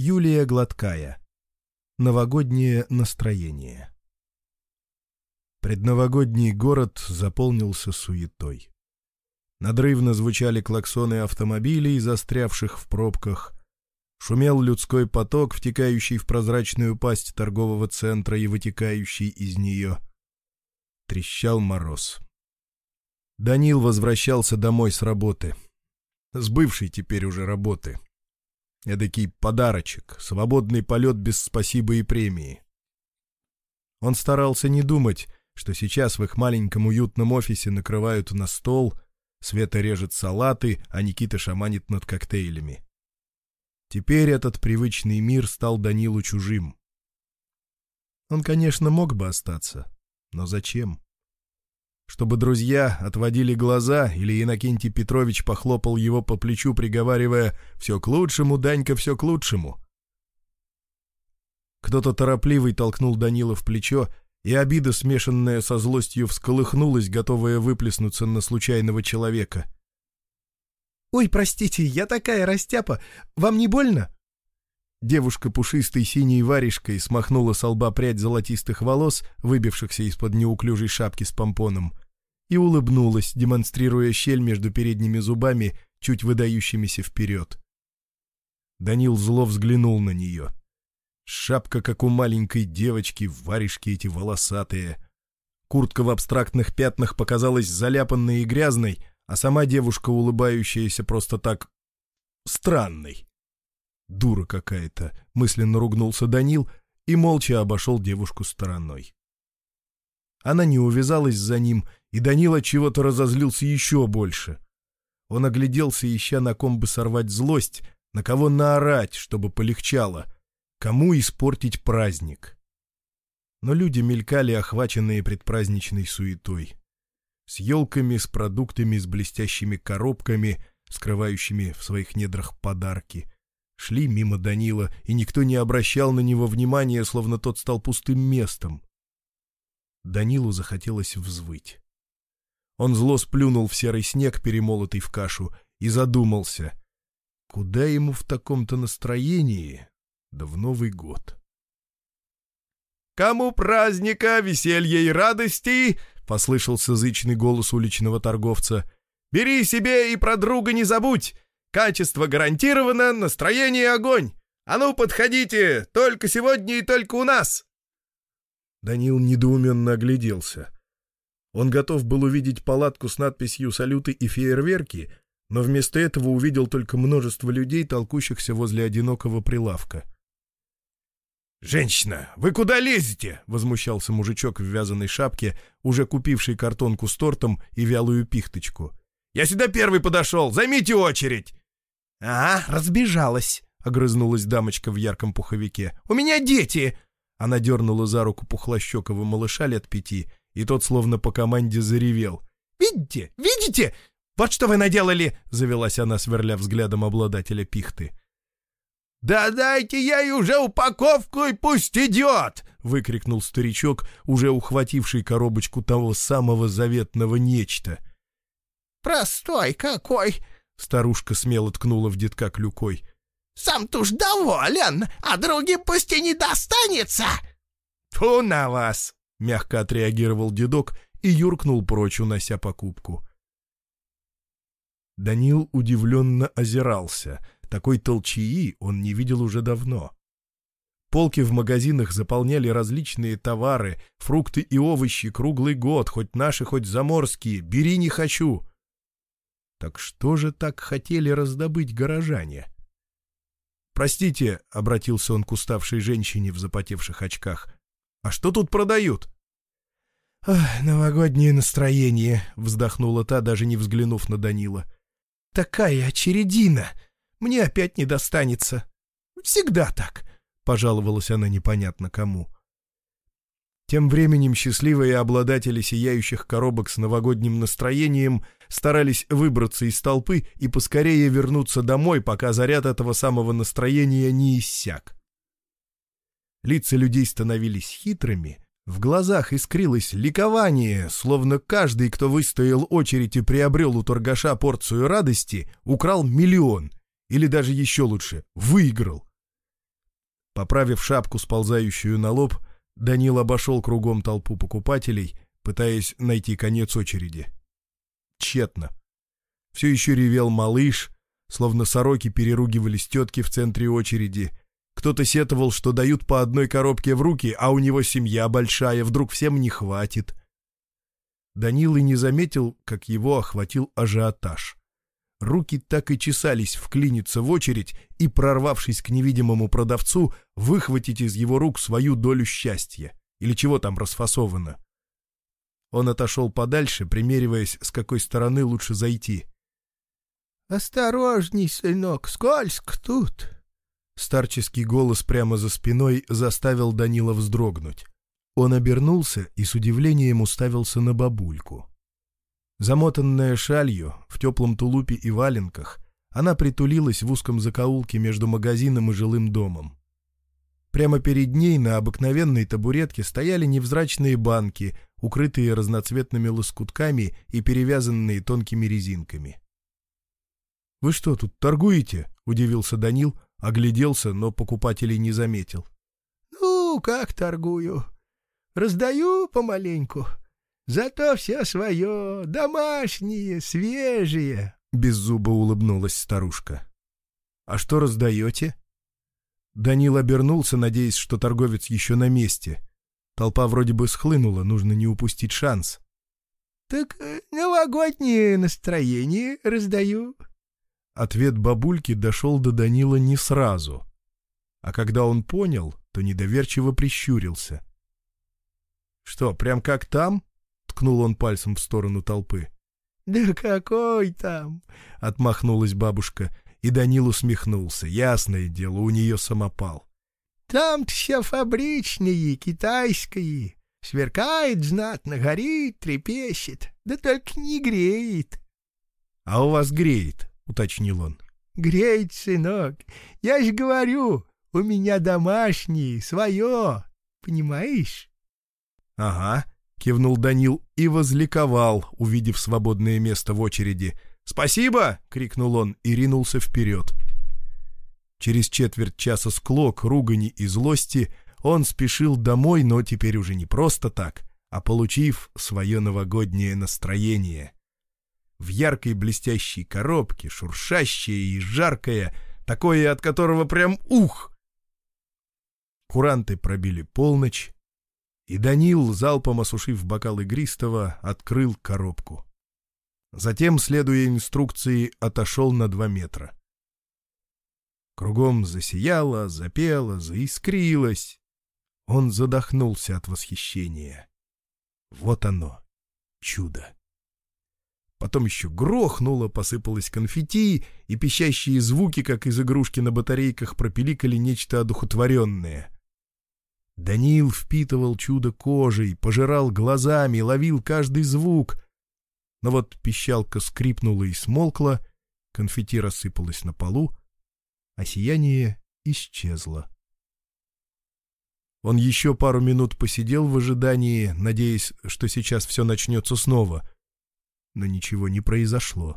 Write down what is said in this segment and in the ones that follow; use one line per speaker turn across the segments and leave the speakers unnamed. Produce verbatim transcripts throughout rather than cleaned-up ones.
Юлия Гладкая. Новогоднее настроение. Предновогодний город заполнился суетой. Надрывно звучали клаксоны автомобилей, застрявших в пробках. Шумел людской поток, втекающий в прозрачную пасть торгового центра и вытекающий из нее. Трещал мороз. Данил возвращался домой с работы. С бывшей теперь уже работы. Эдакий подарочек, свободный полет без спасибо и премии. Он старался не думать, что сейчас в их маленьком уютном офисе накрывают на стол, Света режет салаты, а Никита шаманит над коктейлями. Теперь этот привычный мир стал Данилу чужим. Он, конечно, мог бы остаться, но зачем? Чтобы друзья отводили глаза, или Иннокентий Петрович похлопал его по плечу, приговаривая «Все к лучшему, Данька, все к лучшему». Кто-то торопливый толкнул Данила в плечо, и обида, смешанная со злостью, всколыхнулась, готовая выплеснуться на случайного человека.
«Ой, простите, я такая растяпа, вам не больно?»
Девушка пушистой синей варежкой смахнула со лба прядь золотистых волос, выбившихся из-под неуклюжей шапки с помпоном, и улыбнулась, демонстрируя щель между передними зубами, чуть выдающимися вперед. Данил зло взглянул на нее. Шапка, как у маленькой девочки, варежки эти волосатые. Куртка в абстрактных пятнах показалась заляпанной и грязной, а сама девушка, улыбающаяся просто так, странной. «Дура какая-то», — мысленно ругнулся Данил и молча обошел девушку стороной. Она не увязалась за ним, и Данил от чего-то разозлился еще больше. Он огляделся, ища на ком бы сорвать злость, на кого наорать, чтобы полегчало, кому испортить праздник. Но люди мелькали, охваченные предпраздничной суетой. С елками, с продуктами, с блестящими коробками, скрывающими в своих недрах подарки. Шли мимо Данила, и никто не обращал на него внимания, словно тот стал пустым местом. Данилу захотелось взвыть. Он зло сплюнул в серый снег, перемолотый в кашу, и задумался, куда ему в таком-то настроении, да в Новый год.
«Кому праздника, веселья и радости!» — послышался зычный голос уличного торговца. «Бери себе и про друга не забудь! Качество гарантировано, настроение огонь! А ну, подходите! Только сегодня и только у нас!»
Данил недоуменно огляделся. Он готов был увидеть палатку с надписью «Салюты» и «Фейерверки», но вместо этого увидел только множество людей, толкущихся возле одинокого прилавка.
«Женщина, вы куда лезете?» — возмущался мужичок в вязаной шапке, уже купивший картонку с тортом и вялую пихточку. «Я сюда первый подошел! Займите очередь!» «А, разбежалась!» — огрызнулась дамочка в ярком пуховике. «У меня дети!» Она дернула за руку пухлощекого малыша лет пяти, и тот словно по команде заревел. «Видите? Видите? Вот что вы наделали!» — завелась она, сверля взглядом обладателя пихты. «Да дайте я ей уже упаковку и пусть идет!» — выкрикнул старичок, уже ухвативший коробочку того самого заветного нечто.
«Простой какой!» —
старушка смело ткнула в детка клюкой.
«Сам-то уж доволен, а другим пусть и не достанется!»
«Фу на вас!» — мягко отреагировал дедок и юркнул прочь, унося покупку. Данил удивленно озирался. Такой толчии он не видел уже давно. Полки в магазинах заполняли различные товары, фрукты и овощи круглый год, хоть наши, хоть заморские. Бери, не хочу. Так что же так хотели раздобыть горожане? «Простите», — обратился он к уставшей женщине в запотевших очках, — «а что тут продают?»
«Ах, новогоднее настроение», — вздохнула та, даже не взглянув на Данила. «Такая очередина! Мне опять не достанется. Всегда так», — пожаловалась она непонятно кому.
Тем временем счастливые обладатели сияющих коробок с новогодним настроением старались выбраться из толпы и поскорее вернуться домой, пока заряд этого самого настроения не иссяк. Лица людей становились хитрыми, в глазах искрилось ликование, словно каждый, кто выстоял очередь и приобрел у торгаша порцию радости, украл миллион, или даже еще лучше, выиграл. Поправив шапку, сползающую на лоб, Данил обошел кругом толпу покупателей, пытаясь найти конец очереди. Тщетно. Все еще ревел малыш, словно сороки переругивались тетки в центре очереди. Кто-то сетовал, что дают по одной коробке в руки, а у него семья большая, вдруг всем не хватит. Данил и не заметил, как его охватил ажиотаж. Руки так и чесались вклиниться в очередь и, прорвавшись к невидимому продавцу, выхватить из его рук свою долю счастья. Или чего там расфасовано. Он отошел подальше, примериваясь, с какой стороны лучше зайти.
«Осторожней, сынок, скользко тут!»
Старческий голос прямо за спиной заставил Данила вздрогнуть. Он обернулся и с удивлением уставился на бабульку. Замотанная шалью, в теплом тулупе и валенках, она притулилась в узком закоулке между магазином и жилым домом. Прямо перед ней на обыкновенной табуретке стояли невзрачные банки, укрытые разноцветными лоскутками и перевязанные тонкими резинками. «Вы что, тут торгуете?» — удивился Данил, огляделся, но покупателей не заметил.
«Ну, как торгую? Раздаю помаленьку. Зато все свое, домашние, свежие», — беззубо улыбнулась старушка.
«А что раздаете?» Данил обернулся, надеясь, что торговец еще на месте. Толпа вроде бы схлынула, нужно не упустить шанс.
«Так новогоднее настроение раздаю».
Ответ бабульки дошел до Данила не сразу. А когда он понял, то недоверчиво прищурился. «Что, прям как там?» — ткнул он пальцем в сторону толпы.
«Да какой там?»
— отмахнулась бабушка, и Данил усмехнулся. Ясное дело, у нее самопал.
«Там-то все фабричные, китайские. Сверкает знатно, горит, трепещет, да только не греет».
«А у вас греет», — уточнил он.
«Греет, сынок. Я же говорю, у меня домашние, свое. Понимаешь?»
«Ага», — кивнул Данил и возликовал, увидев свободное место в очереди. «Спасибо!» — крикнул он и ринулся вперед. Через четверть часа склок, ругани и злости он спешил домой, но теперь уже не просто так, а получив свое новогоднее настроение. В яркой блестящей коробке, шуршащее и жаркое, такое, от которого прям ух! Куранты пробили полночь, и Данил, залпом осушив бокал игристого, открыл коробку. Затем, следуя инструкции, отошел на два метра. Кругом засияло, запело, заискрилось. Он задохнулся от восхищения. Вот оно, чудо. Потом еще грохнуло, посыпалось конфетти, и пищащие звуки, как из игрушки на батарейках, пропиликали нечто одухотворенное. Данил впитывал чудо кожей, пожирал глазами, ловил каждый звук. Но вот пищалка скрипнула и смолкла, конфетти рассыпалось на полу, а сияние исчезло. Он еще пару минут посидел в ожидании, надеясь, что сейчас все начнется снова. Но ничего не произошло.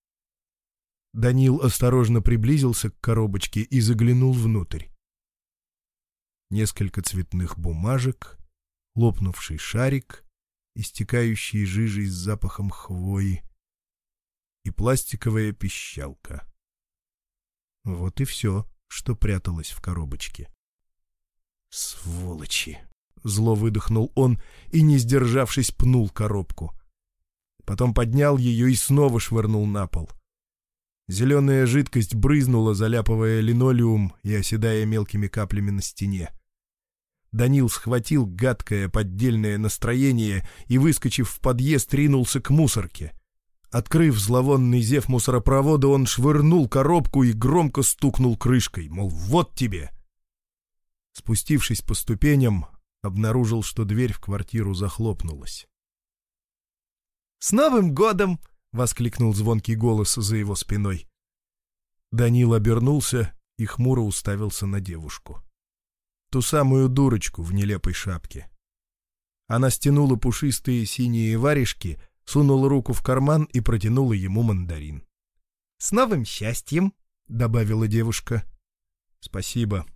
Данил осторожно приблизился к коробочке и заглянул внутрь. Несколько цветных бумажек, лопнувший шарик, истекающий жижей с запахом хвои, и пластиковая пищалка. Вот и все, что пряталось в коробочке. «Сволочи!» — зло выдохнул он и, не сдержавшись, пнул коробку. Потом поднял ее и снова швырнул на пол. Зеленая жидкость брызнула, заляпывая линолеум и оседая мелкими каплями на стене. Данил схватил гадкое поддельное настроение и, выскочив в подъезд, ринулся к мусорке. Открыв зловонный зев мусоропровода, он швырнул коробку и громко стукнул крышкой, мол, вот тебе. Спустившись по ступеням, обнаружил, что дверь в квартиру захлопнулась. «С Новым годом!» — воскликнул звонкий голос за его спиной. Данил обернулся и хмуро уставился на девушку. Ту самую дурочку в нелепой шапке. Она стянула пушистые синие варежки, сунула руку в карман и протянула ему мандарин. «С новым счастьем!» — добавила девушка. «Спасибо!» —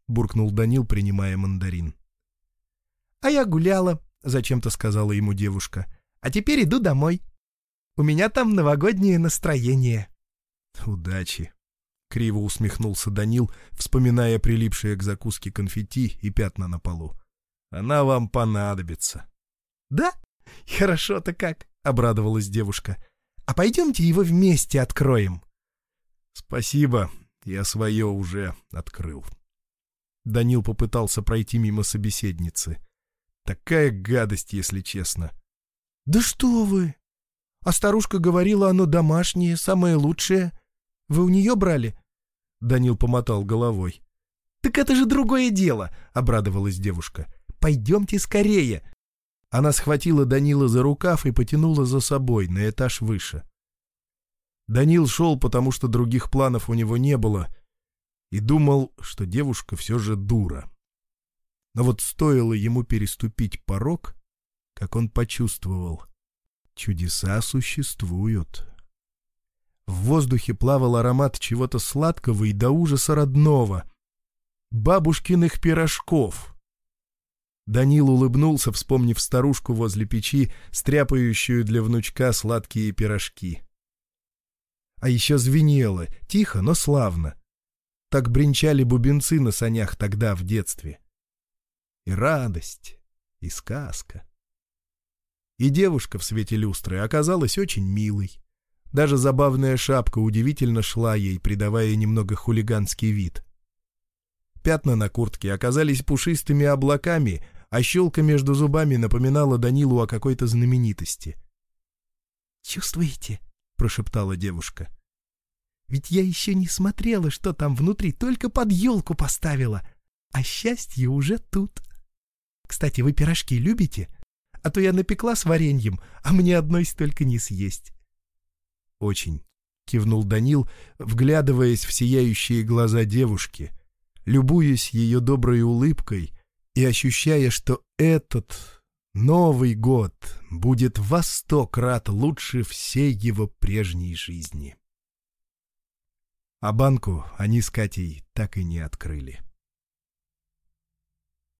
буркнул Данил, принимая мандарин. «А я гуляла», — зачем-то сказала ему девушка. «А теперь иду домой. У меня там новогоднее настроение». «Удачи», — криво усмехнулся Данил, вспоминая прилипшие к закуске конфетти и пятна на полу. «Она вам понадобится». «Да? Хорошо-то как», — обрадовалась девушка. «А пойдемте его вместе откроем». «Спасибо, я свое уже открыл». Данил попытался пройти мимо собеседницы. Такая гадость, если честно. «Да что вы! А старушка говорила, оно домашнее, самое лучшее. Вы у нее брали?» Данил помотал головой. «Так это же другое дело!» — обрадовалась девушка. «Пойдемте скорее!» Она схватила Данила за рукав и потянула за собой на этаж выше. Данил шел, потому что других планов у него не было, и думал, что девушка все же дура. Но вот стоило ему переступить порог, как он почувствовал — чудеса существуют. В воздухе плавал аромат чего-то сладкого и до ужаса родного — бабушкиных пирожков. Данил улыбнулся, вспомнив старушку возле печи, стряпающую для внучка сладкие пирожки. А еще звенело, тихо, но славно. Так бренчали бубенцы на санях тогда, в детстве. И радость, и сказка. И девушка в свете люстры оказалась очень милой. Даже забавная шапка удивительно шла ей, придавая немного хулиганский вид. Пятна на куртке оказались пушистыми облаками, а щелка между зубами напоминала Данилу о какой-то знаменитости. «Чувствуете?» — прошептала девушка. «Ведь я еще не смотрела, что там внутри, только под елку поставила, а счастье уже тут. Кстати, вы пирожки любите? А то я напекла с вареньем, а мне одной столько не съесть». «Очень», — кивнул Данил, вглядываясь в сияющие глаза девушки, любуясь ее доброй улыбкой и ощущая, что этот Новый год будет во сто крат лучше всей его прежней жизни. А банку они с Катей так и не открыли.